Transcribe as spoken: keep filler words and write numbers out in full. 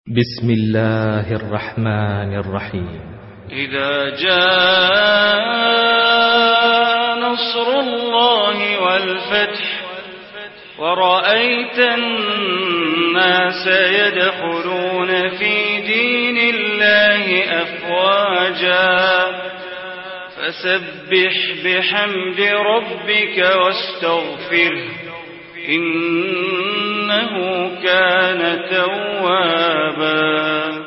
بسم الله الرحمن الرحيم. إذا جاء نصر الله والفتح ورأيت الناس يدخلون في دين الله أفواجا فسبح بحمد ربك واستغفره إنه كان توابا.